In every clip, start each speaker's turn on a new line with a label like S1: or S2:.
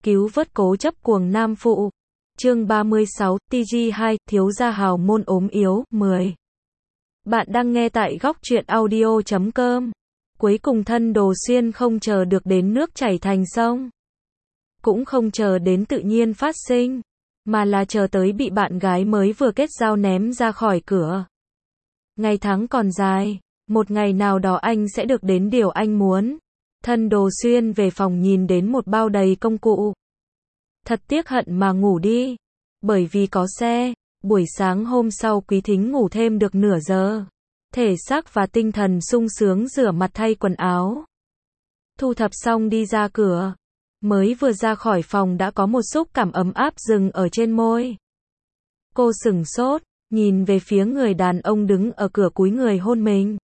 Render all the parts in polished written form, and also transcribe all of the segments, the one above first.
S1: Cứu vớt cố chấp cuồng nam phụ. Chương 36, TG2, thiếu gia hào môn ốm yếu, 10. Bạn đang nghe tại góc truyện audio.com. Cuối cùng Thân Đồ Xuyên không chờ được đến nước chảy thành sông. Cũng không chờ đến tự nhiên phát sinh. Mà là chờ tới bị bạn gái mới vừa kết giao ném ra khỏi cửa. Ngày tháng còn dài. Một ngày nào đó anh sẽ được đến điều anh muốn. Thân Đồ Xuyên về phòng nhìn đến một bao đầy công cụ. Thật tiếc hận mà ngủ đi. Bởi vì có xe, buổi sáng hôm sau Quý Thính ngủ thêm được nửa giờ. Thể xác và tinh thần sung sướng rửa mặt thay quần áo. Thu thập xong đi ra cửa. Mới vừa ra khỏi phòng đã có một xúc cảm ấm áp dừng ở trên môi. Cô sửng sốt, nhìn về phía người đàn ông đứng ở cửa cúi người hôn mình.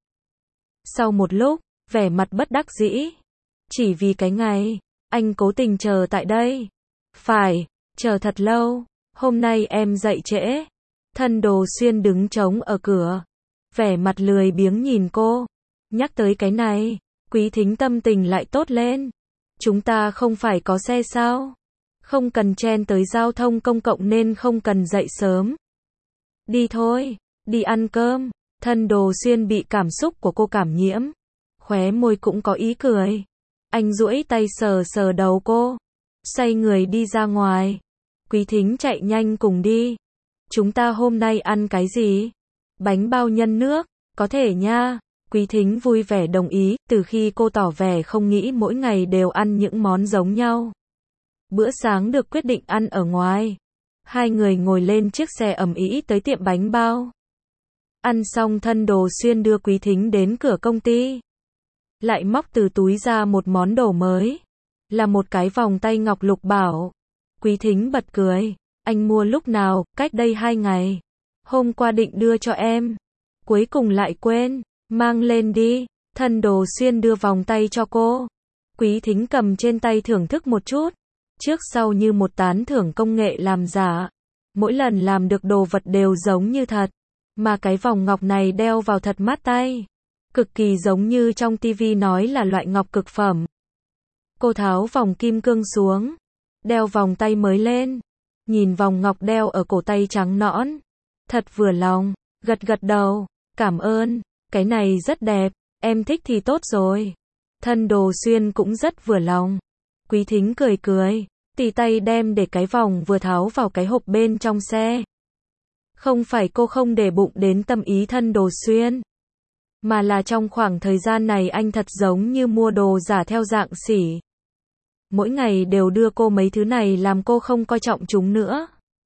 S1: Sau một lúc, vẻ mặt bất đắc dĩ. Chỉ vì cái ngày, anh cố tình chờ tại đây. Phải, chờ thật lâu. Hôm nay em dậy trễ. Thân Đồ Xuyên đứng trống ở cửa. Vẻ mặt lười biếng nhìn cô. Nhắc tới cái này, Quý Thính tâm tình lại tốt lên. Chúng ta không phải có xe sao? Không cần chen tới giao thông công cộng nên không cần dậy sớm. Đi thôi, đi ăn cơm. Thân Đồ Xuyên bị cảm xúc của cô cảm nhiễm. Khóe môi cũng có ý cười. Anh duỗi tay sờ sờ đầu cô. Xoay người đi ra ngoài. Quý Thính chạy nhanh cùng đi. Chúng ta hôm nay ăn cái gì? Bánh bao nhân nước, có thể nha. Quý Thính vui vẻ đồng ý, từ khi cô tỏ vẻ không nghĩ mỗi ngày đều ăn những món giống nhau. Bữa sáng được quyết định ăn ở ngoài. Hai người ngồi lên chiếc xe ầm ĩ tới tiệm bánh bao. Ăn xong Thân Đồ Xuyên đưa Quý Thính đến cửa công ty. Lại móc từ túi ra một món đồ mới. Là một cái vòng tay ngọc lục bảo. Quý Thính bật cười. Anh mua lúc nào? Cách đây 2 ngày. Hôm qua định đưa cho em. Cuối cùng lại quên. Mang lên đi. Thân Đồ Xuyên đưa vòng tay cho cô. Quý Thính cầm trên tay thưởng thức một chút. Trước sau như một tán thưởng công nghệ làm giả. Mỗi lần làm được đồ vật đều giống như thật. Mà cái vòng ngọc này đeo vào thật mát tay. Cực kỳ giống như trong tivi nói là loại ngọc cực phẩm. Cô tháo vòng kim cương xuống. Đeo vòng tay mới lên. Nhìn vòng ngọc đeo ở cổ tay trắng nõn. Thật vừa lòng. Gật gật đầu. Cảm ơn. Cái này rất đẹp. Em thích thì tốt rồi. Thân Đồ Xuyên cũng rất vừa lòng. Quý Thính cười cười. Tì tay đem để cái vòng vừa tháo vào cái hộp bên trong xe. Không phải cô không để bụng đến tâm ý Thân Đồ Xuyên. Mà là trong khoảng thời gian này anh thật giống như mua đồ giả theo dạng xỉ. Mỗi ngày đều đưa cô mấy thứ này làm cô không coi trọng chúng nữa.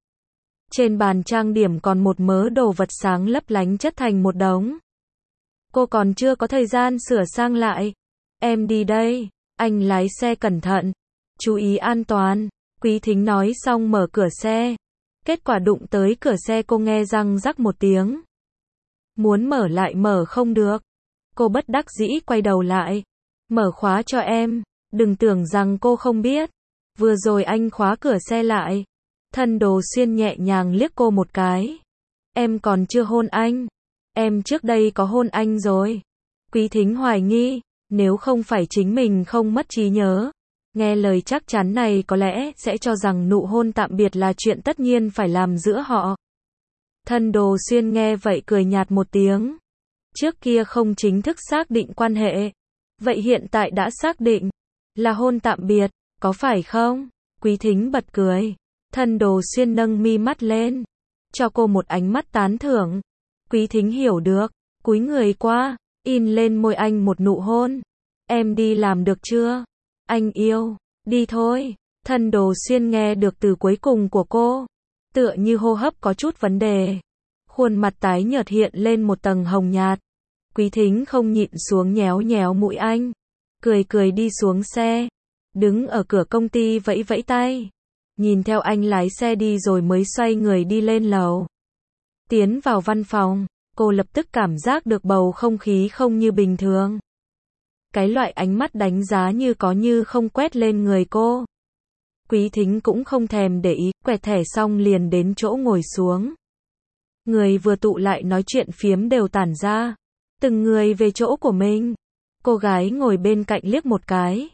S1: Trên bàn trang điểm còn một mớ đồ vật sáng lấp lánh chất thành một đống. Cô còn chưa có thời gian sửa sang lại. Em đi đây, anh lái xe cẩn thận. Chú ý an toàn. Quý Thính nói xong mở cửa xe. Kết quả đụng tới cửa xe cô nghe răng rắc một tiếng. Muốn mở lại mở không được. Cô bất đắc dĩ quay đầu lại. Mở khóa cho em. Đừng tưởng rằng cô không biết. Vừa rồi anh khóa cửa xe lại. Thân Đồ Xuyên nhẹ nhàng liếc cô một cái. Em còn chưa hôn anh. Em trước đây có hôn anh rồi. Quý Thính hoài nghi. Nếu không phải chính mình không mất trí nhớ. Nghe lời chắc chắn này có lẽ sẽ cho rằng nụ hôn tạm biệt là chuyện tất nhiên phải làm giữa họ. Thân Đồ Xuyên nghe vậy cười nhạt một tiếng. Trước kia không chính thức xác định quan hệ. Vậy hiện tại đã xác định. Là hôn tạm biệt, có phải không? Quý Thính bật cười. Thân Đồ Xuyên nâng mi mắt lên. Cho cô một ánh mắt tán thưởng. Quý Thính hiểu được. Cúi người qua. In lên môi anh một nụ hôn. Em đi làm được chưa? Anh yêu. Đi thôi. Thân Đồ Xuyên nghe được từ cuối cùng của cô. Tựa như hô hấp có chút vấn đề. Khuôn mặt tái nhợt hiện lên một tầng hồng nhạt. Quý Thính không nhịn xuống nhéo nhéo mũi anh. Cười cười đi xuống xe. Đứng ở cửa công ty vẫy vẫy tay. Nhìn theo anh lái xe đi rồi mới xoay người đi lên lầu. Tiến vào văn phòng, cô lập tức cảm giác được bầu không khí không như bình thường. Cái loại ánh mắt đánh giá như có như không quét lên người cô. Quý Thính cũng không thèm để ý, quẹt thẻ xong liền đến chỗ ngồi xuống. Người vừa tụ lại nói chuyện phiếm đều tản ra. Từng người về chỗ của mình. Cô gái ngồi bên cạnh liếc một cái.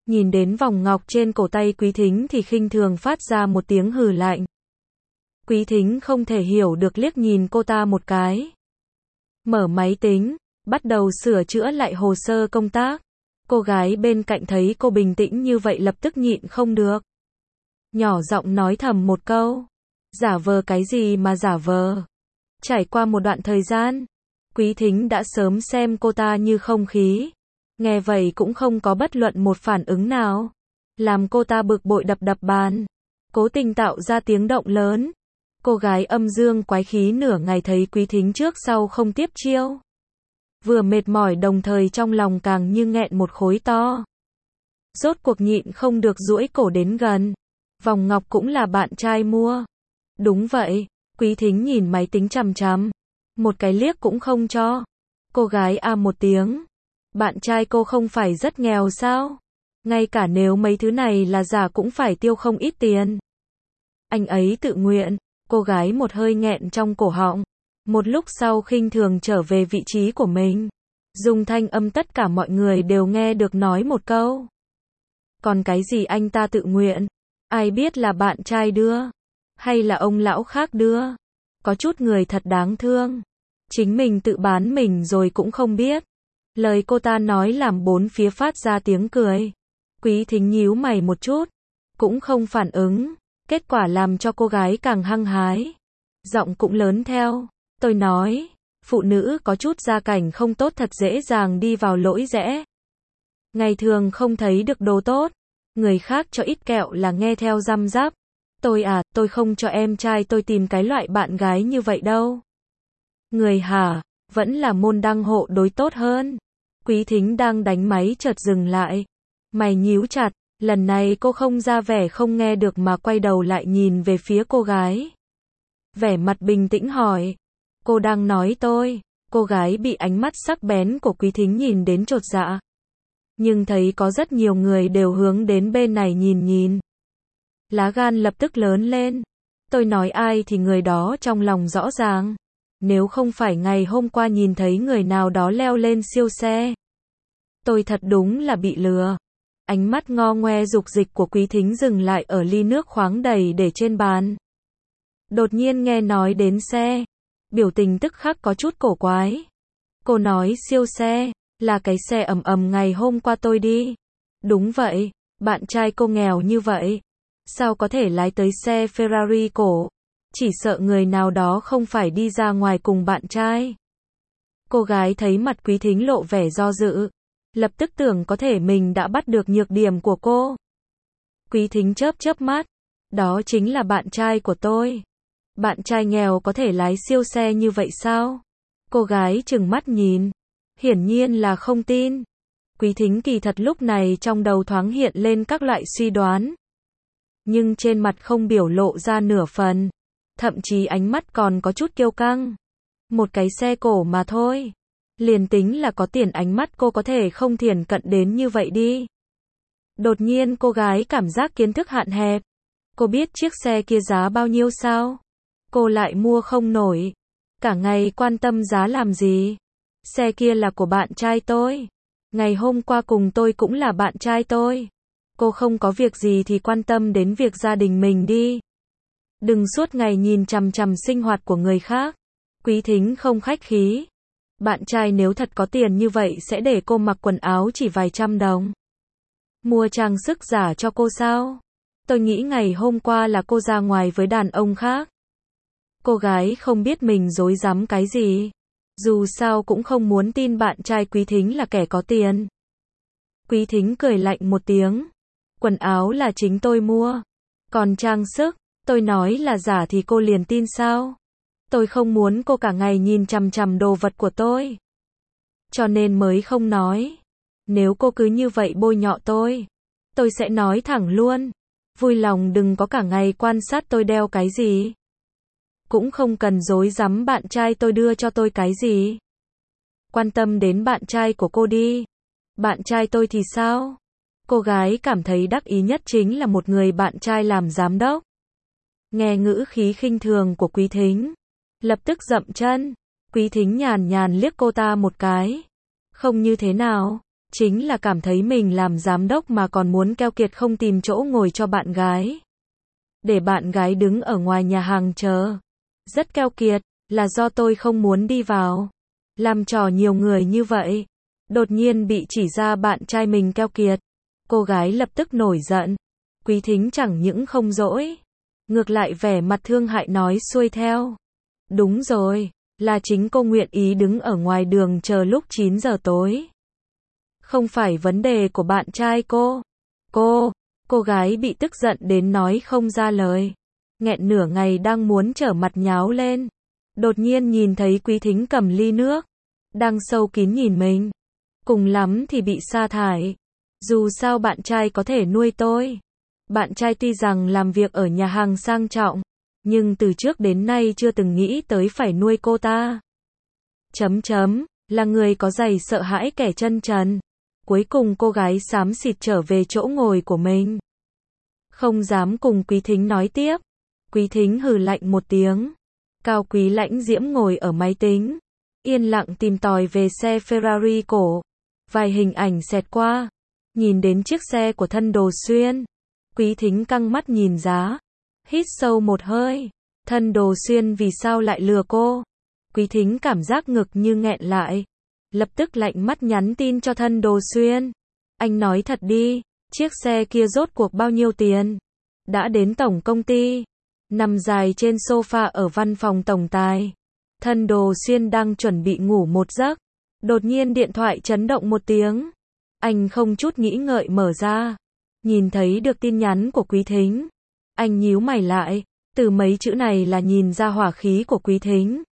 S1: Nhìn đến vòng ngọc trên cổ tay Quý Thính thì khinh thường phát ra một tiếng hừ lạnh. Quý Thính không thể hiểu được liếc nhìn cô ta một cái. Mở máy tính, bắt đầu sửa chữa lại hồ sơ công tác. Cô gái bên cạnh thấy cô bình tĩnh như vậy lập tức nhịn không được. Nhỏ giọng nói thầm một câu. Giả vờ cái gì mà giả vờ. Trải qua một đoạn thời gian, Quý Thính đã sớm xem cô ta như không khí. Nghe vậy cũng không có bất luận một phản ứng nào. Làm cô ta bực bội đập đập bàn. Cố tình tạo ra tiếng động lớn. Cô gái âm dương quái khí nửa ngày thấy Quý Thính trước sau không tiếp chiêu. Vừa mệt mỏi đồng thời trong lòng càng như nghẹn một khối to. Rốt cuộc nhịn không được duỗi cổ đến gần. Vòng ngọc cũng là bạn trai mua. Đúng vậy, Quý Thính nhìn máy tính chằm chằm. Một cái liếc cũng không cho. Cô gái một tiếng. Bạn trai cô không phải rất nghèo sao? Ngay cả nếu mấy thứ này là giả cũng phải tiêu không ít tiền. Anh ấy tự nguyện. Cô gái một hơi nghẹn trong cổ họng. Một lúc sau khinh thường trở về vị trí của mình. Dùng thanh âm tất cả mọi người đều nghe được nói một câu. Còn cái gì anh ta tự nguyện? Ai biết là bạn trai đưa? Hay là ông lão khác đưa? Có chút người thật đáng thương. Chính mình tự bán mình rồi cũng không biết. Lời cô ta nói làm bốn phía phát ra tiếng cười. Quý Thính nhíu mày một chút. Cũng không phản ứng. Kết quả làm cho cô gái càng hăng hái. Giọng cũng lớn theo. Tôi nói, phụ nữ có chút gia cảnh không tốt thật dễ dàng đi vào lỗi rẽ. Ngày thường không thấy được đồ tốt. Người khác cho ít kẹo là nghe theo răm rắp. Tôi không cho em trai tôi tìm cái loại bạn gái như vậy đâu. Người hả, vẫn là môn đăng hộ đối tốt hơn. Quý Thính đang đánh máy chợt dừng lại. Mày nhíu chặt, lần này cô không ra vẻ không nghe được mà quay đầu lại nhìn về phía cô gái. Vẻ mặt bình tĩnh hỏi. Cô đang nói tôi. Cô gái bị ánh mắt sắc bén của Quý Thính nhìn đến chột dạ. Nhưng thấy có rất nhiều người đều hướng đến bên này nhìn. Lá gan lập tức lớn lên. Tôi nói ai thì người đó trong lòng rõ ràng. Nếu không phải ngày hôm qua nhìn thấy người nào đó leo lên siêu xe. Tôi thật đúng là bị lừa. Ánh mắt ngo ngoe dục dịch của Quý Thính dừng lại ở ly nước khoáng đầy để trên bàn. Đột nhiên nghe nói đến xe. Biểu tình tức khắc có chút cổ quái. Cô nói siêu xe, là cái xe ngày hôm qua tôi đi. Đúng vậy, bạn trai cô nghèo như vậy. Sao có thể lái tới xe Ferrari cổ? Chỉ sợ người nào đó không phải đi ra ngoài cùng bạn trai. Cô gái thấy mặt Quý Thính lộ vẻ do dự. Lập tức tưởng có thể mình đã bắt được nhược điểm của cô. Quý Thính chớp mắt. Đó chính là bạn trai của tôi. Bạn trai nghèo có thể lái siêu xe như vậy sao? Cô gái trừng mắt nhìn. Hiển nhiên là không tin. Quý Thính kỳ thật lúc này trong đầu thoáng hiện lên các loại suy đoán. Nhưng trên mặt không biểu lộ ra nửa phần. Thậm chí ánh mắt còn có chút kiêu căng. Một cái xe cổ mà thôi. Liền tính là có tiền ánh mắt cô có thể không thiển cận đến như vậy đi. Đột nhiên cô gái cảm giác kiến thức hạn hẹp. Cô biết chiếc xe kia giá bao nhiêu sao? Cô lại mua không nổi. Cả ngày quan tâm giá làm gì? Xe kia là của bạn trai tôi. Ngày hôm qua cùng tôi cũng là bạn trai tôi. Cô không có việc gì thì quan tâm đến việc gia đình mình đi. Đừng suốt ngày nhìn chằm chằm sinh hoạt của người khác. Quý Thính không khách khí. Bạn trai nếu thật có tiền như vậy sẽ để cô mặc quần áo chỉ vài trăm đồng. Mua trang sức giả cho cô sao? Tôi nghĩ ngày hôm qua là cô ra ngoài với đàn ông khác. Cô gái không biết mình dối dám cái gì. Dù sao cũng không muốn tin bạn trai Quý Thính là kẻ có tiền. Quý Thính cười lạnh một tiếng. Quần áo là chính tôi mua. Còn trang sức, tôi nói là giả thì cô liền tin sao? Tôi không muốn cô cả ngày nhìn chằm chằm đồ vật của tôi. Cho nên mới không nói. Nếu cô cứ như vậy bôi nhọ tôi sẽ nói thẳng luôn. Vui lòng đừng có cả ngày quan sát tôi đeo cái gì. Cũng không cần dối rắm bạn trai tôi đưa cho tôi cái gì. Quan tâm đến bạn trai của cô đi. Bạn trai tôi thì sao? Cô gái cảm thấy đắc ý nhất chính là một người bạn trai làm giám đốc. Nghe ngữ khí khinh thường của Quý Thính. Lập tức dậm chân. Quý Thính nhàn nhàn liếc cô ta một cái. Không như thế nào. chính là cảm thấy mình làm giám đốc mà còn muốn keo kiệt không tìm chỗ ngồi cho bạn gái. Để bạn gái đứng ở ngoài nhà hàng chờ. Rất keo kiệt, là do tôi không muốn đi vào. Làm trò nhiều người như vậy. Đột nhiên bị chỉ ra bạn trai mình keo kiệt. Cô gái lập tức nổi giận. Quý Thính chẳng những không dỗi, ngược lại vẻ mặt thương hại nói xuôi theo. Đúng rồi, là chính cô nguyện ý đứng ở ngoài đường chờ lúc 9 giờ tối. Không phải vấn đề của bạn trai cô. Cô gái bị tức giận đến nói không ra lời. Nghẹn nửa ngày đang muốn trở mặt nháo lên. Đột nhiên nhìn thấy Quý Thính cầm ly nước, đang sâu kín nhìn mình. Cùng lắm thì bị sa thải. Dù sao bạn trai có thể nuôi tôi. Bạn trai tuy rằng làm việc ở nhà hàng sang trọng, nhưng từ trước đến nay chưa từng nghĩ tới phải nuôi cô ta. Là người có giày sợ hãi kẻ chân trần. Cuối cùng cô gái xám xịt trở về chỗ ngồi của mình. Không dám cùng Quý Thính nói tiếp. Quý Thính hừ lạnh một tiếng. Cao Quý Lãnh Diễm ngồi ở máy tính, yên lặng tìm tòi về xe Ferrari cổ. Vài hình ảnh xẹt qua, nhìn đến chiếc xe của Thân Đồ Xuyên. Quý Thính căng mắt nhìn giá, hít sâu một hơi. Thân Đồ Xuyên vì sao lại lừa cô? Quý Thính cảm giác ngực như nghẹn lại. Lập tức lạnh mắt nhắn tin cho Thân Đồ Xuyên. Anh nói thật đi, chiếc xe kia rốt cuộc bao nhiêu tiền? Đã đến tổng công ty, nằm dài trên sofa ở văn phòng tổng tài. Thân Đồ Xuyên đang chuẩn bị ngủ một giấc. Đột nhiên điện thoại chấn động một tiếng. Anh không chút nghĩ ngợi mở ra. Nhìn thấy được tin nhắn của Quý Thính. Anh nhíu mày lại. Từ mấy chữ này là nhìn ra hỏa khí của Quý Thính.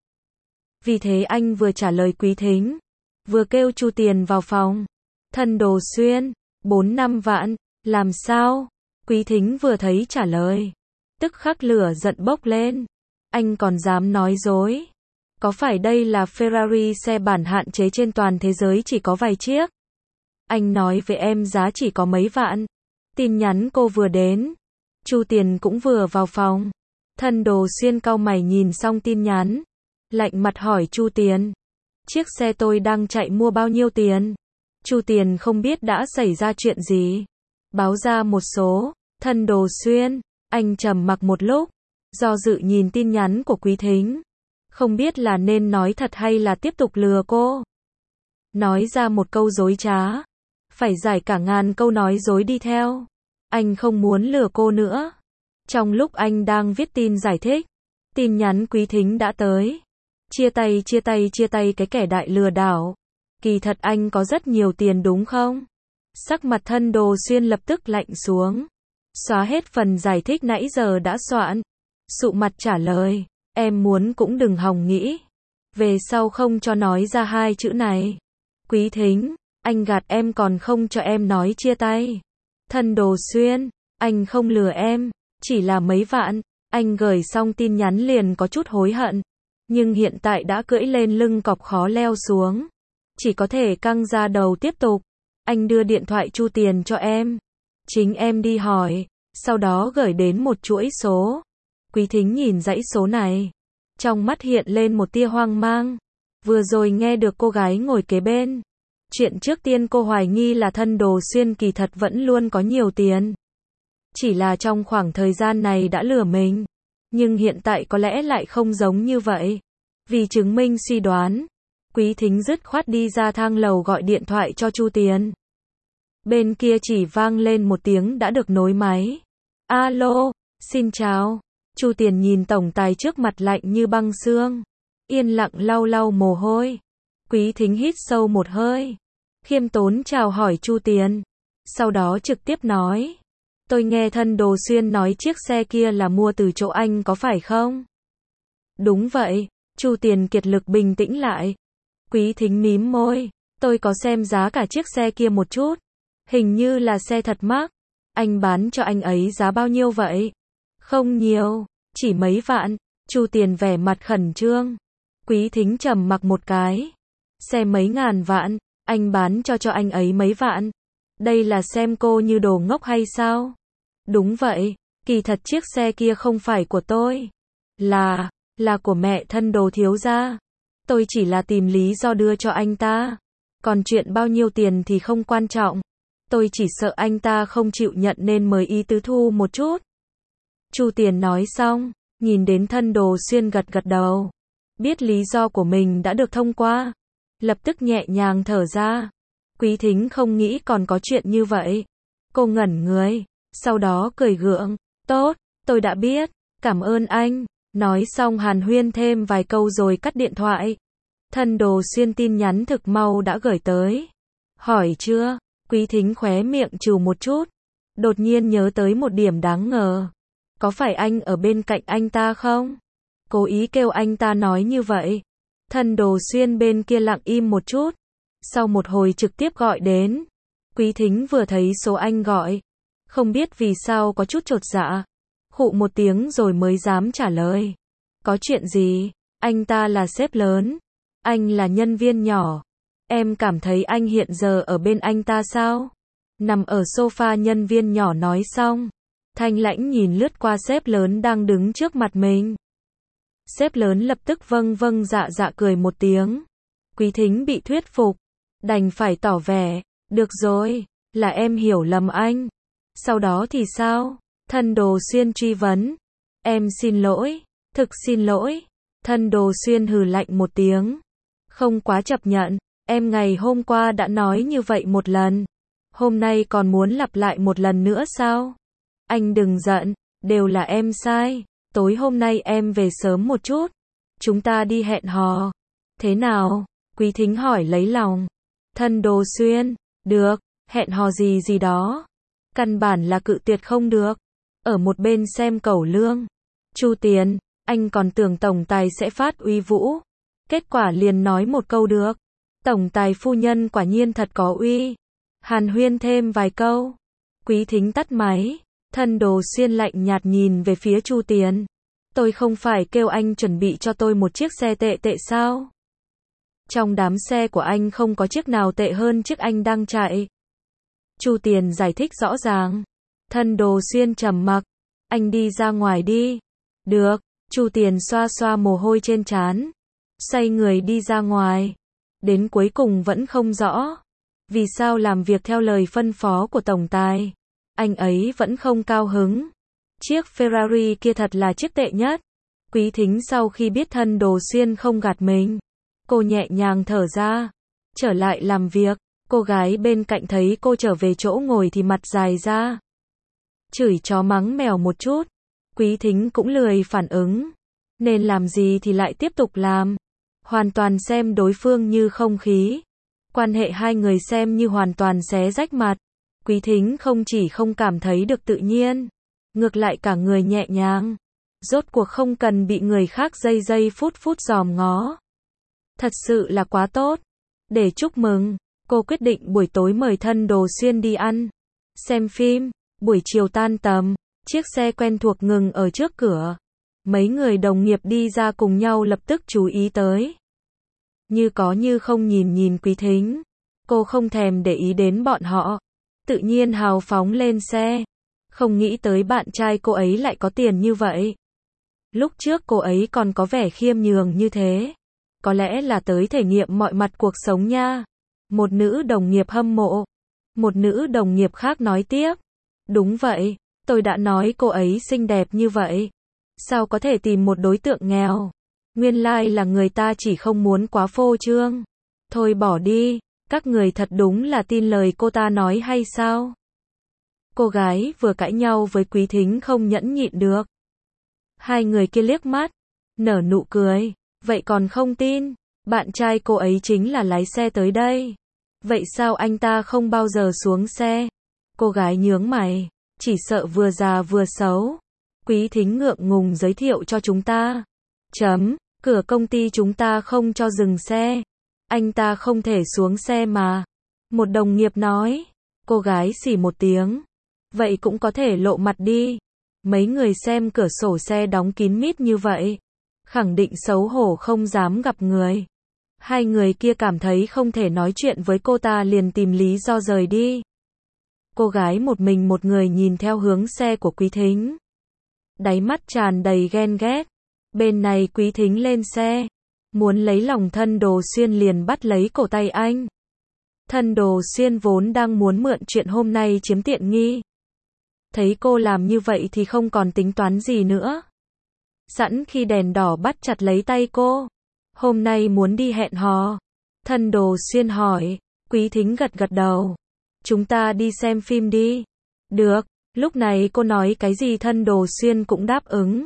S1: Vì thế anh vừa trả lời Quý Thính, vừa kêu Chu Tiền vào phòng. Thân Đồ Xuyên, 4-5 vạn, làm sao? Quý Thính vừa thấy trả lời, tức khắc lửa giận bốc lên. Anh còn dám nói dối? Có phải đây là Ferrari xe bản hạn chế trên toàn thế giới chỉ có vài chiếc? Anh nói với em giá chỉ có mấy vạn. Tin nhắn cô vừa đến. Chu Tiền cũng vừa vào phòng. Thân Đồ Xuyên cau mày nhìn xong tin nhắn. Lạnh mặt hỏi Chu Tiền. Chiếc xe tôi đang chạy mua bao nhiêu tiền? Chu Tiền không biết đã xảy ra chuyện gì. Báo ra một số. Thân Đồ Xuyên. Anh trầm mặc một lúc. Do dự nhìn tin nhắn của Quý Thính. Không biết là nên nói thật hay là tiếp tục lừa cô. Nói ra một câu dối trá. Phải giải cả ngàn câu nói dối đi theo. Anh không muốn lừa cô nữa. Trong lúc anh đang viết tin giải thích, tin nhắn Quý Thính đã tới. Chia tay cái kẻ đại lừa đảo. Kỳ thật anh có rất nhiều tiền đúng không? Sắc mặt Thân Đồ Xuyên lập tức lạnh xuống. Xóa hết phần giải thích nãy giờ đã soạn. Sụ mặt trả lời. Em muốn cũng đừng hòng nghĩ. Về sau không cho nói ra hai chữ này. Quý Thính, anh gạt em còn không cho em nói chia tay. Thân Đồ Xuyên, anh không lừa em, chỉ là mấy vạn. Anh gửi xong tin nhắn liền có chút hối hận. Nhưng hiện tại đã cưỡi lên lưng cọp khó leo xuống. Chỉ có thể căng ra đầu tiếp tục. Anh đưa điện thoại Chu Tiền cho em. Chính em đi hỏi, sau đó gửi đến một chuỗi số. Quý Thính nhìn dãy số này. Trong mắt hiện lên một tia hoang mang. Vừa rồi nghe được cô gái ngồi kế bên. Chuyện trước tiên cô hoài nghi là Thân Đồ Xuyên kỳ thật vẫn luôn có nhiều tiền. Chỉ là trong khoảng thời gian này đã lừa mình. Nhưng hiện tại có lẽ lại không giống như vậy. Vì chứng minh suy đoán, Quý Thính dứt khoát đi ra thang lầu gọi điện thoại cho Chu Tiền. Bên kia chỉ vang lên một tiếng đã được nối máy. Alo, xin chào. Chu Tiền nhìn tổng tài trước mặt lạnh như băng xương. Yên lặng lau lau mồ hôi. Quý Thính hít sâu một hơi. Khiêm tốn chào hỏi Chu Tiền. Sau đó trực tiếp nói. Tôi nghe Thân Đồ Xuyên nói chiếc xe kia là mua từ chỗ anh có phải không? Đúng vậy. Chu Tiền kiệt lực bình tĩnh lại. Quý Thính mím môi. Tôi có xem giá cả chiếc xe kia một chút. Hình như là xe thật mắc. Anh bán cho anh ấy giá bao nhiêu vậy? Không nhiều, chỉ mấy vạn. Chu Tiền vẻ mặt khẩn trương. Quý Thính trầm mặc một cái. Xe mấy ngàn vạn, anh bán cho anh ấy mấy vạn. Đây là xem cô như đồ ngốc hay sao? Đúng vậy, kỳ thật chiếc xe kia không phải của tôi. Là của mẹ Thân Đồ thiếu gia. Tôi chỉ là tìm lý do đưa cho anh ta. Còn chuyện bao nhiêu tiền thì không quan trọng. Tôi chỉ sợ anh ta không chịu nhận nên mới ý tứ thu một chút. Chu Tiền nói xong, nhìn đến Thân Đồ Xuyên gật gật đầu. Biết lý do của mình đã được thông qua. Lập tức nhẹ nhàng thở ra. Quý Thính không nghĩ còn có chuyện như vậy. Cô ngẩn người, sau đó cười gượng. Tốt, tôi đã biết, cảm ơn anh. Nói xong hàn huyên thêm vài câu rồi cắt điện thoại. Thân Đồ Xuyên tin nhắn thực mau đã gửi tới. Hỏi chưa? Quý Thính khóe miệng trừ một chút. Đột nhiên nhớ tới một điểm đáng ngờ. Có phải anh ở bên cạnh anh ta không? Cố ý kêu anh ta nói như vậy. Thân Đồ Xuyên bên kia lặng im một chút. Sau một hồi trực tiếp gọi đến. Quý Thính vừa thấy số anh gọi. Không biết vì sao có chút chột dạ. Khụ một tiếng rồi mới dám trả lời. Có chuyện gì? Anh ta là sếp lớn. Anh là nhân viên nhỏ. Em cảm thấy anh hiện giờ ở bên anh ta sao? Nằm ở sofa nhân viên nhỏ nói xong. Thanh lãnh nhìn lướt qua sếp lớn đang đứng trước mặt mình. Sếp lớn lập tức vâng vâng dạ dạ cười một tiếng. Quý Thính bị thuyết phục. Đành phải tỏ vẻ. Được rồi, là em hiểu lầm anh. Sau đó thì sao? Thân Đồ Xuyên truy vấn. Em xin lỗi, thực xin lỗi. Thân Đồ Xuyên hừ lạnh một tiếng. Không quá chấp nhận, em ngày hôm qua đã nói như vậy một lần. Hôm nay còn muốn lặp lại một lần nữa sao? Anh đừng giận, đều là em sai. Tối hôm nay em về sớm một chút. Chúng ta đi hẹn hò. Thế nào? Quý Thính hỏi lấy lòng. Thân Đồ Xuyên, được, hẹn hò gì gì đó. Căn bản là cự tuyệt không được. Ở một bên xem cẩu lương. Chu Tiền, anh còn tưởng tổng tài sẽ phát uy vũ. Kết quả liền nói một câu được. Tổng tài phu nhân quả nhiên thật có uy. Hàn huyên thêm vài câu. Quý Thính tắt máy. Thân Đồ Xuyên lạnh nhạt nhìn về phía Chu Tiền. Tôi không phải kêu anh chuẩn bị cho tôi một chiếc xe tệ tệ sao? Trong đám xe của anh không có chiếc nào tệ hơn chiếc anh đang chạy. Chu Tiền giải thích rõ ràng. Thân Đồ Xuyên trầm mặc. Anh đi ra ngoài đi. Được. Chu Tiền xoa xoa mồ hôi trên trán. Xoay người đi ra ngoài. Đến cuối cùng vẫn không rõ. Vì sao làm việc theo lời phân phó của tổng tài. Anh ấy vẫn không cao hứng. Chiếc Ferrari kia thật là chiếc tệ nhất. Quý Thính sau khi biết Thân Đồ Xuyên không gạt mình. Cô nhẹ nhàng thở ra. Trở lại làm việc. Cô gái bên cạnh thấy cô trở về chỗ ngồi thì mặt dài ra. Chửi chó mắng mèo một chút. Quý Thính cũng lười phản ứng. Nên làm gì thì lại tiếp tục làm. Hoàn toàn xem đối phương như không khí. Quan hệ hai người xem như hoàn toàn xé rách mặt. Quý Thính không chỉ không cảm thấy được tự nhiên. Ngược lại cả người nhẹ nhàng. Rốt cuộc không cần bị người khác giây giây phút phút dòm ngó. Thật sự là quá tốt. Để chúc mừng, cô quyết định buổi tối mời Thân Đồ Xuyên đi ăn. Xem phim. Buổi chiều tan tầm. Chiếc xe quen thuộc ngừng ở trước cửa. Mấy người đồng nghiệp đi ra cùng nhau lập tức chú ý tới. Như có như không nhìn Quý Thính. Cô không thèm để ý đến bọn họ. Tự nhiên hào phóng lên xe. Không nghĩ tới bạn trai cô ấy lại có tiền như vậy. Lúc trước cô ấy còn có vẻ khiêm nhường như thế. Có lẽ là tới thể nghiệm mọi mặt cuộc sống nha. Một nữ đồng nghiệp hâm mộ. Một nữ đồng nghiệp khác nói tiếp. Đúng vậy, tôi đã nói cô ấy xinh đẹp như vậy. Sao có thể tìm một đối tượng nghèo? Nguyên lai là người ta chỉ không muốn quá phô trương. Thôi bỏ đi, các người thật đúng là tin lời cô ta nói hay sao? Cô gái vừa cãi nhau với Quý Thính không nhẫn nhịn được. Hai người kia liếc mắt, nở nụ cười. Vậy còn không tin, bạn trai cô ấy chính là lái xe tới đây. Vậy sao anh ta không bao giờ xuống xe? Cô gái nhướng mày, chỉ sợ vừa già vừa xấu. Quý Thính ngượng ngùng giới thiệu cho chúng ta. Cửa công ty chúng ta không cho dừng xe. Anh ta không thể xuống xe mà. Một đồng nghiệp nói. Cô gái xì một tiếng. Vậy cũng có thể lộ mặt đi. Mấy người xem cửa sổ xe đóng kín mít như vậy. Khẳng định xấu hổ không dám gặp người. Hai người kia cảm thấy không thể nói chuyện với cô ta liền tìm lý do rời đi. Cô gái một mình một người nhìn theo hướng xe của Quý Thính. Đáy mắt tràn đầy ghen ghét. Bên này Quý Thính lên xe. Muốn lấy lòng Thân Đồ Xuyên liền bắt lấy cổ tay anh. Thân Đồ Xuyên vốn đang muốn mượn chuyện hôm nay chiếm tiện nghi. Thấy cô làm như vậy thì không còn tính toán gì nữa. Sẵn khi đèn đỏ bắt chặt lấy tay cô. Hôm nay muốn đi hẹn hò. Thân Đồ Xuyên hỏi. Quý Thính gật gật đầu. Chúng ta đi xem phim đi. Được. Lúc này cô nói cái gì Thân Đồ Xuyên cũng đáp ứng.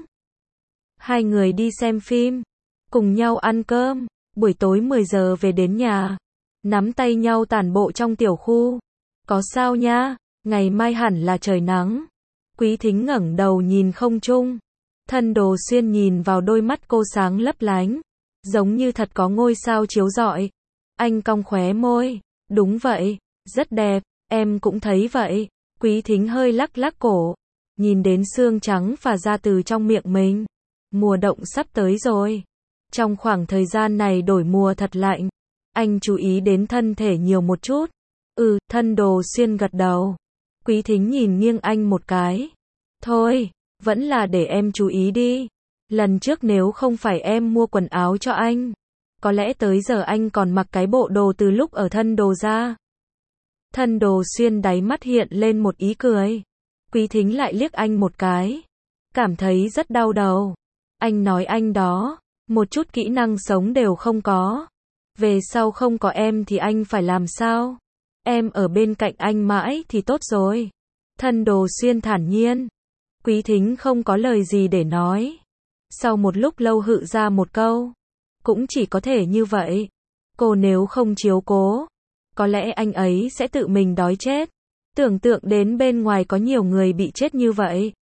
S1: Hai người đi xem phim. Cùng nhau ăn cơm. Buổi tối 10 giờ về đến nhà. Nắm tay nhau tản bộ trong tiểu khu. Có sao nha, ngày mai hẳn là trời nắng. Quý Thính ngẩng đầu nhìn không trung. Thân Đồ Xuyên nhìn vào đôi mắt cô sáng lấp lánh. Giống như thật có ngôi sao chiếu rọi. Anh cong khóe môi. Đúng vậy, rất đẹp, em cũng thấy vậy. Quý Thính hơi lắc lắc cổ. Nhìn đến xương trắng phả ra từ trong miệng mình. Mùa đông sắp tới rồi. Trong khoảng thời gian này đổi mùa thật lạnh. Anh chú ý đến thân thể nhiều một chút. Thân Đồ Xuyên gật đầu. Quý Thính nhìn nghiêng anh một cái. Thôi, vẫn là để em chú ý đi. Lần trước nếu không phải em mua quần áo cho anh, có lẽ tới giờ anh còn mặc cái bộ đồ từ lúc ở Thân Đồ ra. Thân Đồ Xuyên đáy mắt hiện lên một ý cười. Quý Thính lại liếc anh một cái. Cảm thấy rất đau đầu. Anh nói anh đó, một chút kỹ năng sống đều không có. Về sau không có em thì anh phải làm sao? Em ở bên cạnh anh mãi thì tốt rồi. Thân Đồ Xuyên thản nhiên. Quý Thính không có lời gì để nói. Sau một lúc lâu hự ra một câu. Cũng chỉ có thể như vậy. Cô nếu không chiếu cố, có lẽ anh ấy sẽ tự mình đói chết. Tưởng tượng đến bên ngoài có nhiều người bị chết như vậy.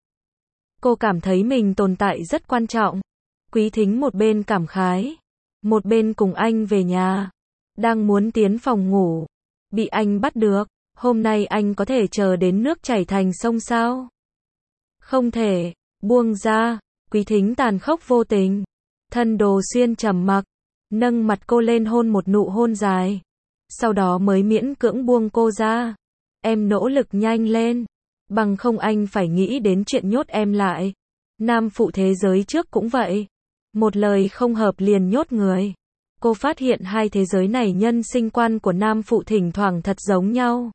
S1: Cô cảm thấy mình tồn tại rất quan trọng. Quý Thính một bên cảm khái, một bên cùng anh về nhà. Đang muốn tiến phòng ngủ, bị anh bắt được. Hôm nay anh có thể chờ đến nước chảy thành sông sao? Không thể, buông ra. Quý Thính tàn khốc vô tình. Thân Đồ Xuyên trầm mặc, nâng mặt cô lên hôn một nụ hôn dài. Sau đó mới miễn cưỡng buông cô ra. Em nỗ lực nhanh lên, bằng không anh phải nghĩ đến chuyện nhốt em lại. Nam phụ thế giới trước cũng vậy. Một lời không hợp liền nhốt người. Cô phát hiện hai thế giới này nhân sinh quan của nam phụ thỉnh thoảng thật giống nhau.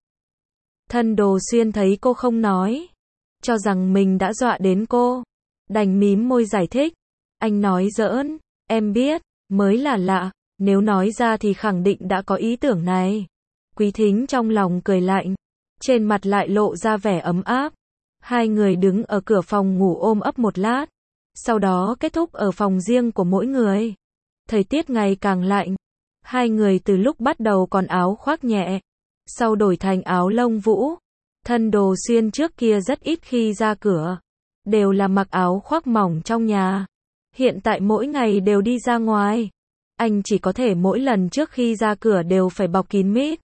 S1: Thân Đồ Xuyên thấy cô không nói, cho rằng mình đã dọa đến cô. Đành mím môi giải thích. Anh nói giỡn, em biết, mới là lạ. Nếu nói ra thì khẳng định đã có ý tưởng này. Quý Thính trong lòng cười lạnh, trên mặt lại lộ ra vẻ ấm áp. Hai người đứng ở cửa phòng ngủ ôm ấp một lát. Sau đó kết thúc ở phòng riêng của mỗi người. Thời tiết ngày càng lạnh. Hai người từ lúc bắt đầu còn áo khoác nhẹ, sau đổi thành áo lông vũ. Thân Đồ Xuyên trước kia rất ít khi ra cửa, đều là mặc áo khoác mỏng trong nhà. Hiện tại mỗi ngày đều đi ra ngoài. Anh chỉ có thể mỗi lần trước khi ra cửa đều phải bọc kín mít.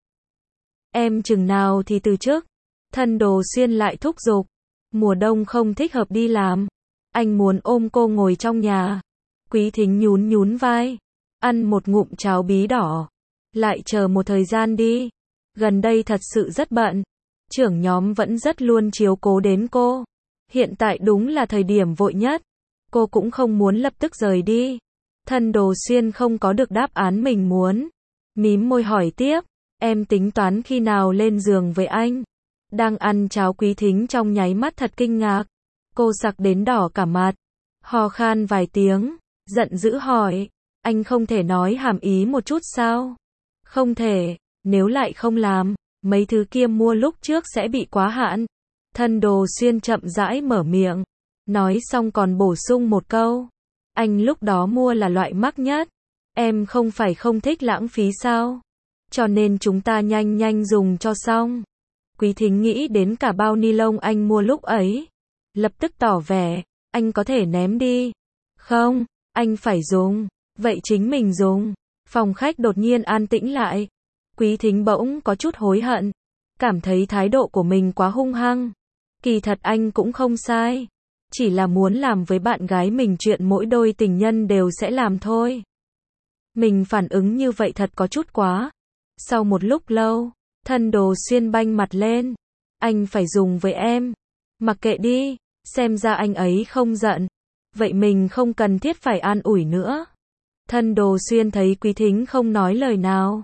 S1: Em chừng nào thì từ chức. Thân Đồ Xuyên lại thúc giục. Mùa đông không thích hợp đi làm. Anh muốn ôm cô ngồi trong nhà. Quý Thính nhún nhún vai. Ăn một ngụm cháo bí đỏ. Lại chờ một thời gian đi. Gần đây thật sự rất bận. Trưởng nhóm vẫn rất luôn chiếu cố đến cô. Hiện tại đúng là thời điểm vội nhất. Cô cũng không muốn lập tức rời đi. Thân Đồ Xuyên không có được đáp án mình muốn. Mím môi hỏi tiếp. Em tính toán khi nào lên giường với anh? Đang ăn cháo Quý Thính trong nháy mắt thật kinh ngạc. Cô sặc đến đỏ cả mặt. Ho khan vài tiếng. Giận dữ hỏi. Anh không thể nói hàm ý một chút sao? Không thể. Nếu lại không làm, mấy thứ kia mua lúc trước sẽ bị quá hạn. Thân Đồ Xuyên chậm rãi mở miệng. Nói xong còn bổ sung một câu. Anh lúc đó mua là loại mắc nhất. Em không phải không thích lãng phí sao? Cho nên chúng ta nhanh nhanh dùng cho xong. Quý Thính nghĩ đến cả bao ni lông anh mua lúc ấy. Lập tức tỏ vẻ. Anh có thể ném đi. Không, anh phải dùng. Vậy chính mình dùng. Phòng khách đột nhiên an tĩnh lại. Quý Thính bỗng có chút hối hận. Cảm thấy thái độ của mình quá hung hăng. Kỳ thật anh cũng không sai. Chỉ là muốn làm với bạn gái mình chuyện mỗi đôi tình nhân đều sẽ làm thôi. Mình phản ứng như vậy thật có chút quá. Sau một lúc lâu, Thân Đồ Xuyên banh mặt lên. Anh phải dùng với em. Mặc kệ đi, xem ra anh ấy không giận. Vậy mình không cần thiết phải an ủi nữa. Thân Đồ Xuyên thấy Quý Thính không nói lời nào.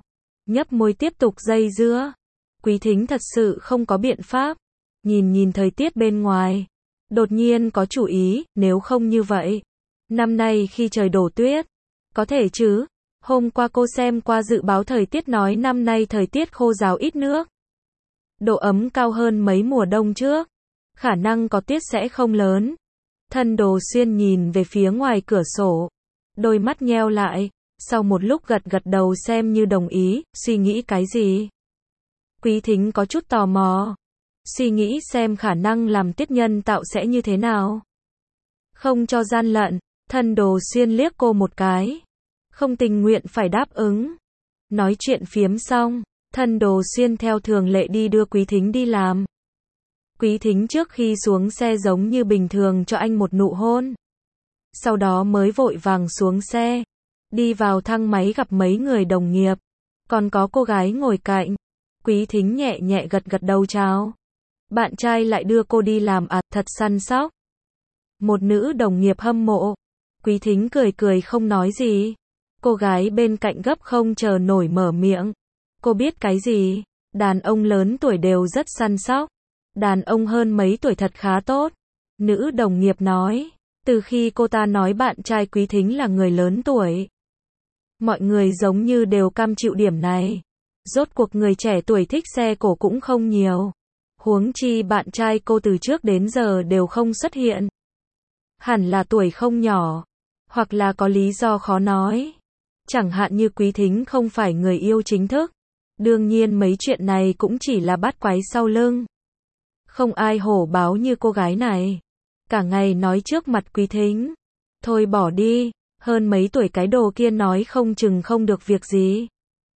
S1: nhấp môi tiếp tục dây dưa. Quý Thính thật sự không có biện pháp. Nhìn thời tiết bên ngoài. Đột nhiên có chủ ý, nếu không như vậy. Năm nay khi trời đổ tuyết. Có thể chứ. Hôm qua cô xem qua dự báo thời tiết nói năm nay thời tiết khô ráo ít nước. Độ ấm cao hơn mấy mùa đông trước. Khả năng có tuyết sẽ không lớn. Thân Đồ Xuyên nhìn về phía ngoài cửa sổ. Đôi mắt nheo lại. Sau một lúc gật đầu xem như đồng ý, suy nghĩ cái gì? Quý Thính có chút tò mò. Suy nghĩ xem khả năng làm tiết nhân tạo sẽ như thế nào. Không cho gian lận, Thân Đồ Xuyên liếc cô một cái. Không tình nguyện phải đáp ứng. Nói chuyện phiếm xong, Thân Đồ Xuyên theo thường lệ đi đưa Quý Thính đi làm. Quý Thính trước khi xuống xe giống như bình thường cho anh một nụ hôn. Sau đó mới vội vàng xuống xe. Đi vào thang máy gặp mấy người đồng nghiệp. Còn có cô gái ngồi cạnh. Quý Thính nhẹ nhẹ gật đầu chào. Bạn trai lại đưa cô đi làm à, thật săn sóc. Một nữ đồng nghiệp hâm mộ. Quý Thính cười không nói gì. Cô gái bên cạnh gấp không chờ nổi mở miệng. Cô biết cái gì? Đàn ông lớn tuổi đều rất săn sóc. Đàn ông hơn mấy tuổi thật khá tốt. Nữ đồng nghiệp nói. Từ khi cô ta nói bạn trai Quý Thính là người lớn tuổi. Mọi người giống như đều cam chịu điểm này. Rốt cuộc người trẻ tuổi thích xe cổ cũng không nhiều. Huống chi bạn trai cô từ trước đến giờ đều không xuất hiện. Hẳn là tuổi không nhỏ. Hoặc là có lý do khó nói. Chẳng hạn như Quý Thính không phải người yêu chính thức. Đương nhiên mấy chuyện này cũng chỉ là bắt quái sau lưng. Không ai hổ báo như cô gái này. Cả ngày nói trước mặt Quý Thính. Thôi bỏ đi. Hơn mấy tuổi cái đồ kia nói không chừng không được việc gì.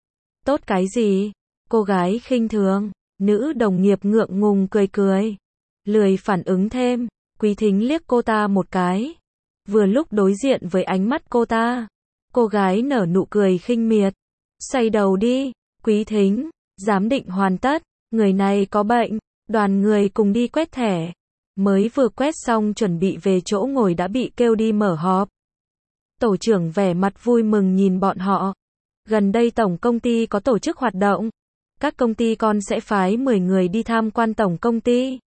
S1: Tốt cái gì? Cô gái khinh thường. Nữ đồng nghiệp ngượng ngùng cười. Lười phản ứng thêm. Quý Thính liếc cô ta một cái. Vừa lúc đối diện với ánh mắt cô ta. Cô gái nở nụ cười khinh miệt. Xoay đầu đi. Quý Thính. Giám định hoàn tất. Người này có bệnh. Đoàn người cùng đi quét thẻ. Mới vừa quét xong chuẩn bị về chỗ ngồi đã bị kêu đi mở họp. Tổ trưởng vẻ mặt vui mừng nhìn bọn họ. Gần đây tổng công ty có tổ chức hoạt động. Các công ty con sẽ phái 10 người đi tham quan tổng công ty.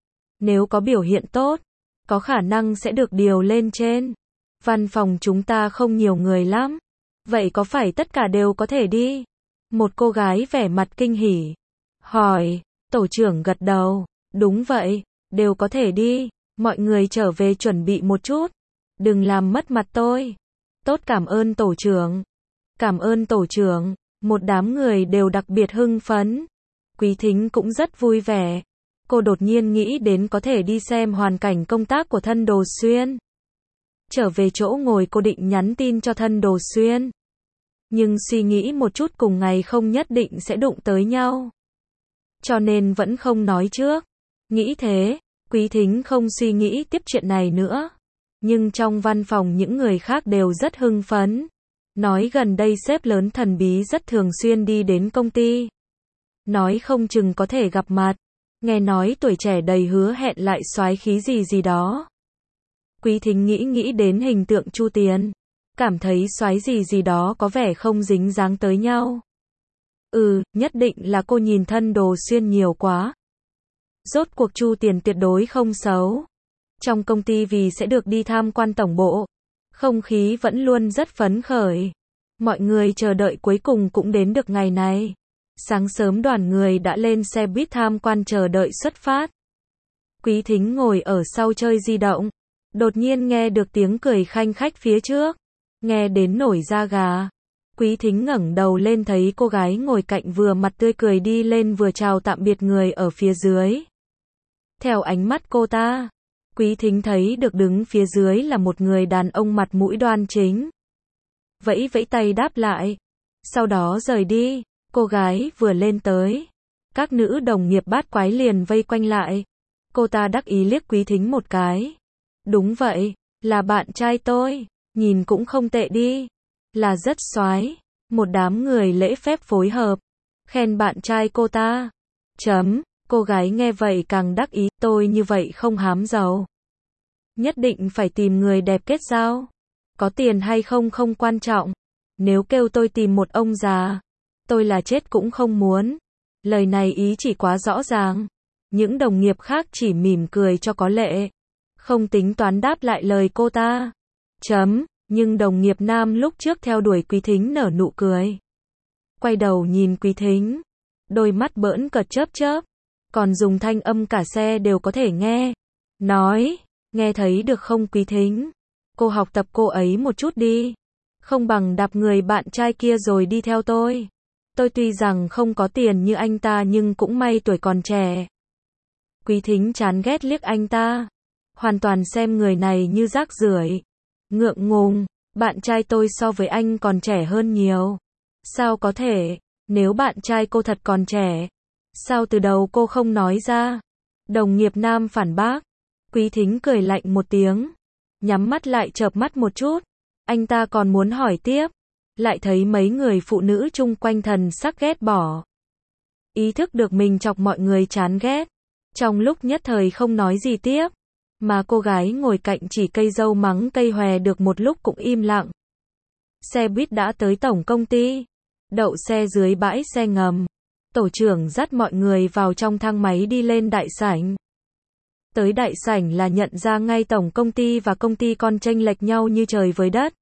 S1: Nếu có biểu hiện tốt, có khả năng sẽ được điều lên trên. Văn phòng chúng ta không nhiều người lắm. Vậy có phải tất cả đều có thể đi? Một cô gái vẻ mặt kinh hỉ. Hỏi, tổ trưởng gật đầu. Đúng vậy, đều có thể đi. Mọi người trở về chuẩn bị một chút. Đừng làm mất mặt tôi. Tốt, cảm ơn tổ trưởng. Cảm ơn tổ trưởng. Một đám người đều đặc biệt hưng phấn. Quý Thính cũng rất vui vẻ. Cô đột nhiên nghĩ đến có thể đi xem hoàn cảnh công tác của Thân Đồ Xuyên. Trở về chỗ ngồi cô định nhắn tin cho Thân Đồ Xuyên. Nhưng suy nghĩ một chút cùng ngày không nhất định sẽ đụng tới nhau. Cho nên vẫn không nói trước. Nghĩ thế, Quý Thính không suy nghĩ tiếp chuyện này nữa. Nhưng trong văn phòng những người khác đều rất hưng phấn. Nói gần đây sếp lớn thần bí rất thường xuyên đi đến công ty. Nói không chừng có thể gặp mặt. Nghe nói tuổi trẻ đầy hứa hẹn lại soái khí gì đó. Quý Thính nghĩ đến hình tượng Chu Tiền. Cảm thấy soái gì đó có vẻ không dính dáng tới nhau. Nhất định là cô nhìn Thân Đồ Xuyên nhiều quá. Rốt cuộc Chu Tiền tuyệt đối không xấu. Trong công ty vì sẽ được đi tham quan tổng bộ. Không khí vẫn luôn rất phấn khởi. Mọi người chờ đợi cuối cùng cũng đến được ngày này. Sáng sớm đoàn người đã lên xe buýt tham quan chờ đợi xuất phát. Quý Thính ngồi ở sau chơi di động. Đột nhiên nghe được tiếng cười khanh khách phía trước. Nghe đến nổi da gà. Quý Thính ngẩng đầu lên thấy cô gái ngồi cạnh vừa mặt tươi cười đi lên vừa chào tạm biệt người ở phía dưới. Theo ánh mắt cô ta, Quý Thính thấy được đứng phía dưới là một người đàn ông mặt mũi đoan chính. Vẫy tay đáp lại. Sau đó rời đi. Cô gái vừa lên tới. Các nữ đồng nghiệp bát quái liền vây quanh lại. Cô ta đắc ý liếc Quý Thính một cái. Đúng vậy, là bạn trai tôi. Nhìn cũng không tệ đi. Là rất soái. Một đám người lễ phép phối hợp. Khen bạn trai cô ta. Cô gái nghe vậy càng đắc ý. Tôi như vậy không hám giàu. Nhất định phải tìm người đẹp kết giao. Có tiền hay không không quan trọng. Nếu kêu tôi tìm một ông già, Tôi là chết cũng không muốn. Lời này ý chỉ quá rõ ràng. Những đồng nghiệp khác chỉ mỉm cười cho có lệ. Không tính toán đáp lại lời cô ta. Nhưng đồng nghiệp nam lúc trước theo đuổi Quý Thính nở nụ cười. Quay đầu nhìn Quý Thính. Đôi mắt bỡn cợt chớp chớp. Còn dùng thanh âm cả xe đều có thể nghe. Nói, nghe thấy được không Quý Thính? Cô học tập cô ấy một chút đi. Không bằng đạp người bạn trai kia rồi đi theo tôi. Tôi tuy rằng không có tiền như anh ta nhưng cũng may tuổi còn trẻ. Quý Thính chán ghét liếc anh ta. Hoàn toàn xem người này như rác rưởi. Ngượng ngùng, bạn trai tôi so với anh còn trẻ hơn nhiều. Sao có thể, nếu bạn trai cô thật còn trẻ, sao từ đầu cô không nói ra? Đồng nghiệp nam phản bác. Quý Thính cười lạnh một tiếng, nhắm mắt lại chợp mắt một chút. Anh ta còn muốn hỏi tiếp, lại thấy mấy người phụ nữ chung quanh thần sắc ghét bỏ. Ý thức được mình chọc mọi người chán ghét, trong lúc nhất thời không nói gì tiếp, mà cô gái ngồi cạnh chỉ cây dâu mắng cây hòe được một lúc cũng im lặng. Xe buýt đã tới tổng công ty, đậu xe dưới bãi xe ngầm. Tổ trưởng dắt mọi người vào trong thang máy đi lên đại sảnh. Tới đại sảnh là nhận ra ngay tổng công ty và công ty con chênh lệch nhau như trời với đất.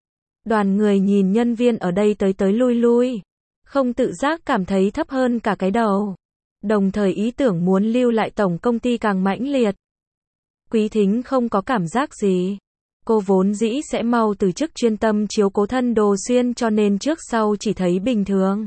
S1: Đoàn người nhìn nhân viên ở đây tới tới lui lui, không tự giác cảm thấy thấp hơn cả cái đầu. Đồng thời ý tưởng muốn lưu lại tổng công ty càng mãnh liệt. Quý Thính không có cảm giác gì. Cô vốn dĩ sẽ mau từ chức chuyên tâm chiếu cố thân Đồ Xuyên cho nên trước sau chỉ thấy bình thường.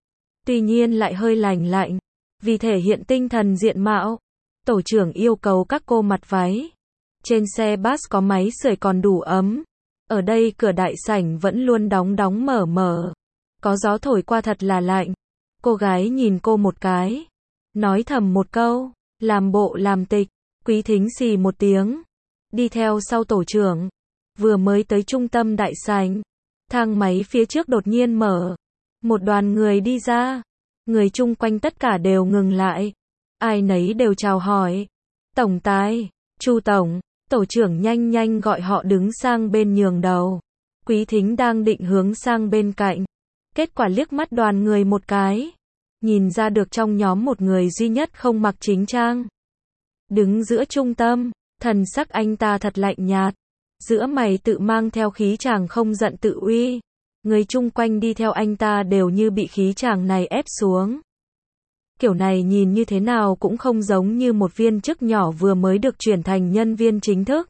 S1: Tuy nhiên lại hơi lành lạnh. Vì thể hiện tinh thần diện mạo, tổ trưởng yêu cầu các cô mặc váy. Trên xe bus có máy sưởi còn đủ ấm. Ở đây cửa đại sảnh vẫn luôn đóng mở. Có gió thổi qua thật là lạnh. Cô gái nhìn cô một cái, nói thầm một câu, làm bộ làm tịch. Quý Thính xì một tiếng, đi theo sau tổ trưởng. Vừa mới tới trung tâm đại sảnh, thang máy phía trước đột nhiên mở. Một đoàn người đi ra. Người chung quanh tất cả đều ngừng lại. Ai nấy đều chào hỏi. Tổng tài, Chu tổng. Tổ trưởng nhanh gọi họ đứng sang bên nhường đầu. Quý Thính đang định hướng sang bên cạnh. Kết quả liếc mắt đoàn người một cái. Nhìn ra được trong nhóm một người duy nhất không mặc chính trang. Đứng giữa trung tâm, thần sắc anh ta thật lạnh nhạt. Giữa mày tự mang theo khí chàng không giận tự uy. Người chung quanh đi theo anh ta đều như bị khí chàng này ép xuống. Kiểu này nhìn như thế nào cũng không giống như một viên chức nhỏ vừa mới được chuyển thành nhân viên chính thức.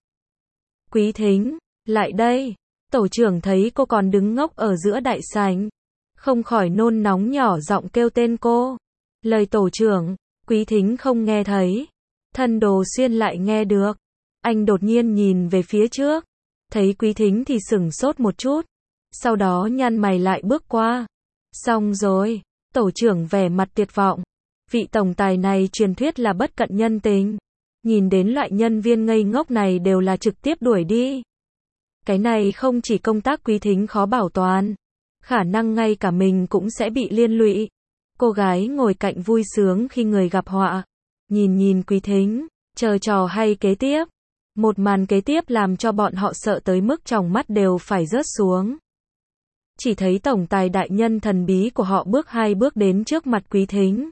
S1: Quý Thính, lại đây. Tổ trưởng thấy cô còn đứng ngốc ở giữa đại sảnh, không khỏi nôn nóng nhỏ giọng kêu tên cô. Lời tổ trưởng, Quý Thính không nghe thấy. Thân Đồ Xuyên lại nghe được. Anh đột nhiên nhìn về phía trước. Thấy Quý Thính thì sửng sốt một chút. Sau đó nhăn mày lại bước qua. Xong rồi. Tổ trưởng vẻ mặt tuyệt vọng. Vị tổng tài này truyền thuyết là bất cận nhân tình. Nhìn đến loại nhân viên ngây ngốc này đều là trực tiếp đuổi đi. Cái này không chỉ công tác Quý Thính khó bảo toàn, khả năng ngay cả mình cũng sẽ bị liên lụy. Cô gái ngồi cạnh vui sướng khi người gặp họa. Nhìn Quý Thính, chờ trò hay kế tiếp. Một màn kế tiếp làm cho bọn họ sợ tới mức tròng mắt đều phải rớt xuống. Chỉ thấy tổng tài đại nhân thần bí của họ bước 2 bước đến trước mặt Quý Thính.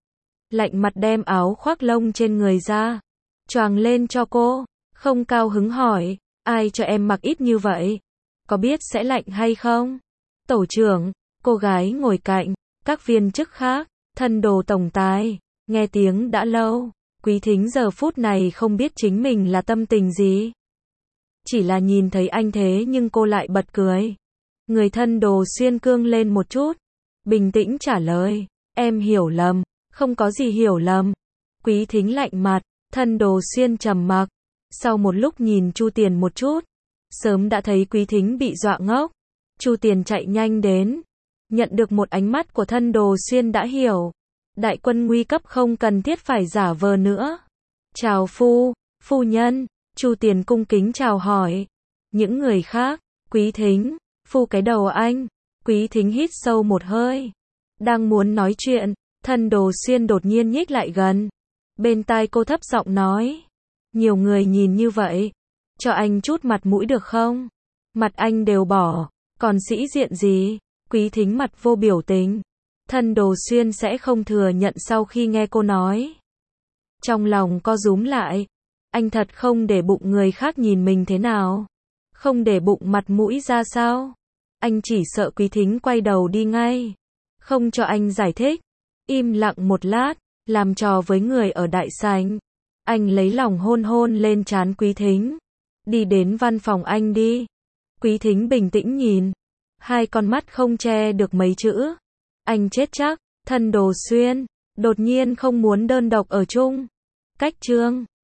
S1: Lạnh mặt đem áo khoác lông trên người ra, choàng lên cho cô, không cao hứng hỏi, ai cho em mặc ít như vậy? Có biết sẽ lạnh hay không? Tổ trưởng, cô gái ngồi cạnh, các viên chức khác, thân Đồ tổng tài, nghe tiếng đã lâu. Quý Thính giờ phút này không biết chính mình là tâm tình gì. Chỉ là nhìn thấy anh thế nhưng cô lại bật cười. Người thân Đồ Xuyên cương lên một chút, bình tĩnh trả lời, em hiểu lầm, không có gì hiểu lầm. Quý Thính lạnh mặt, thân Đồ Xuyên trầm mặc. Sau một lúc nhìn Chu Tiền một chút, sớm đã thấy Quý Thính bị dọa ngốc. Chu Tiền chạy nhanh đến, nhận được một ánh mắt của thân Đồ Xuyên đã hiểu. Đại quân nguy cấp không cần thiết phải giả vờ nữa. Chào phu nhân. Chu Tiền cung kính chào hỏi. Những người khác, Quý Thính, phu cái đầu anh. Quý Thính hít sâu một hơi. Đang muốn nói chuyện, thân Đồ Xuyên đột nhiên nhích lại gần. Bên tai cô thấp giọng nói. Nhiều người nhìn như vậy, cho anh chút mặt mũi được không? Mặt anh đều bỏ, còn sĩ diện gì? Quý Thính mặt vô biểu tình. Thân Đồ Xuyên sẽ không thừa nhận sau khi nghe cô nói. Trong lòng co rúm lại. Anh thật không để bụng người khác nhìn mình thế nào? Không để bụng mặt mũi ra sao? Anh chỉ sợ Quý Thính quay đầu đi ngay. Không cho anh giải thích. Im lặng một lát, làm trò với người ở đại sảnh. Anh lấy lòng hôn hôn lên trán Quý Thính. Đi đến văn phòng anh đi. Quý Thính bình tĩnh nhìn. Hai con mắt không che được mấy chữ. Anh chết chắc. Thân Đồ Xuyên đột nhiên không muốn đơn độc ở chung. Cách chương